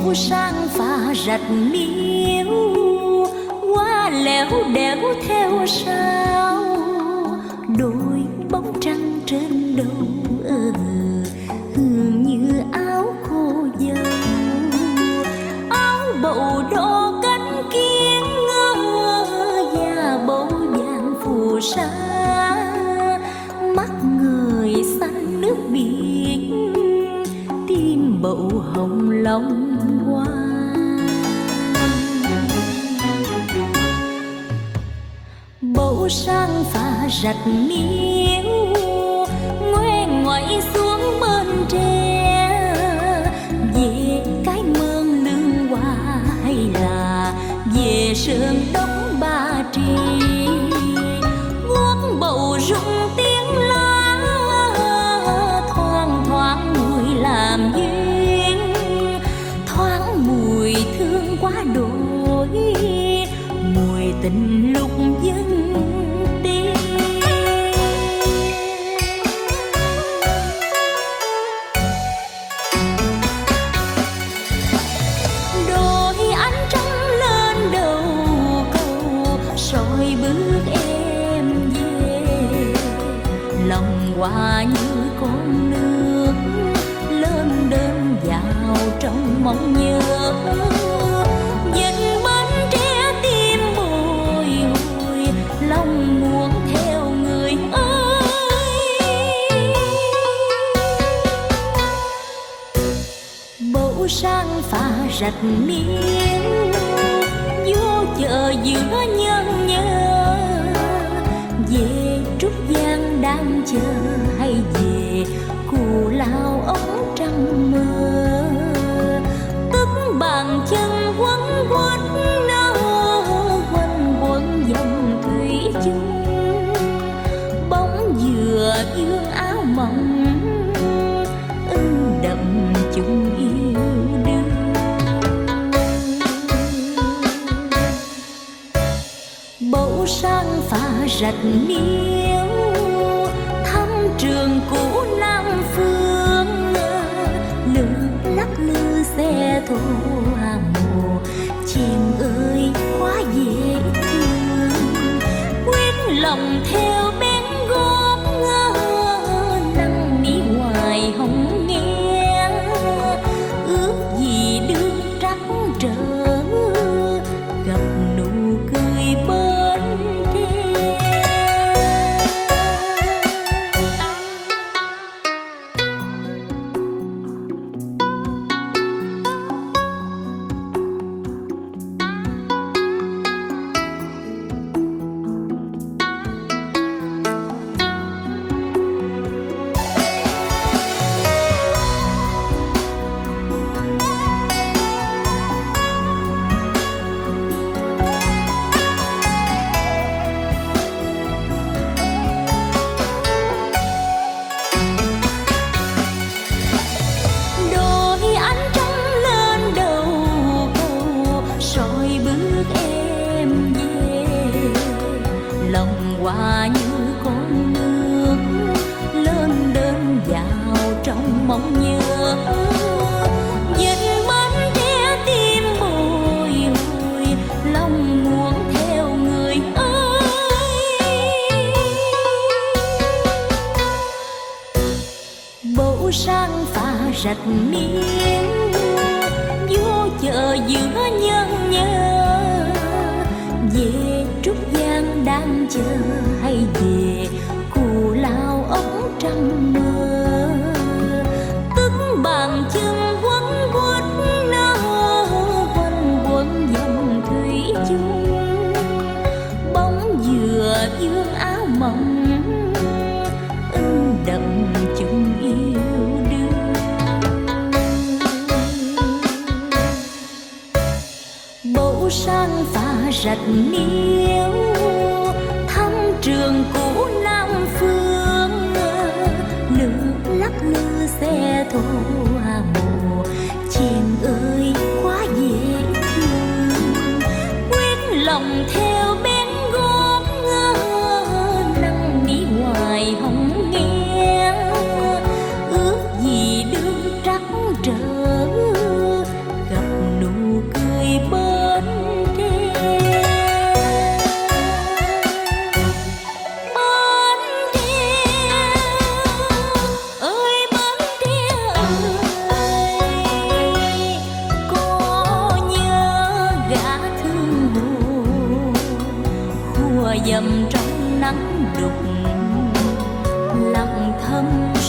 bầu sang pha rạch miếu, qua lẻo đẻo theo sao đôi bóng trăng trên đầu, hương như áo cô dâu. Áo bầu đỏ cánh kiến và bầu vàng phù sa, mắt người xanh nước biển, tim bầu hồng lòng hoa. Bầu sang pha rạch miếu, ngoe ngoại xuống bên tre, về cái mương lương hoa hay là về sơn đống Ba Tri. Guốc bầu rung tiếng lá, thoang thoáng mùi làm duyên, thoáng mùi thương quá đổi, mùi tình lúc dân tiên. Đôi ánh trăng lên đầu cầu, soi bước em về, lòng hoa như con nước lên đơn vào trong mong nhớ. Nhìn bến tre tim bồi hồi, lòng muốn theo người ơi. Bầu sang pha rạch miếu, vô chợ giữa nhân nhớ, về Trúc Giang đang chờ hay về Cù Lao ống trăng mơ. Tức bàn chân quấn quýt nơ, quanh quẩn dòng thủy chung, bóng dừa dương áo mỏng, ưng đậm chung yêu đương. Bầu sang pha rạch miếu, thăm trường cũ Nam Phương, lượn lắc lư xe thô hàng mùa, chim ơi quá dễ thương. Quyết lòng theo bén gót, nắng mi ngoài hồng nghe, ước gì đương trắc trở, gặp nụ cười bên tre. Đôi ánh trăng lên đầu cầu, soi bước em về, lòng hoa như con nước lên đơn vào trong mong nhớ. Nhìn bến tre tim bồi hồi, lòng muốn theo người ơi. Bầu sang pha rạch miếu, vô chợ giữa nhân nhớ, về Trúc Giang đang chờ hay về Cù Lao ống trăng mơ. Tức bàn chân quấn quýt nơ, quanh quẩn dòng thủy chung, bóng dừa dương áo mỏng, ưng đậm chung yêu đương. Bầu sang pha rạch miếu, thăm trường cũ Nam Phương, lượn lắc lư xe thô hàng mùa, chim ơi quá dễ thương. Quyết lòng theo bén gót, nắng mi ngoài hồng nghe, ước gì đương trắc trở, gặp thầm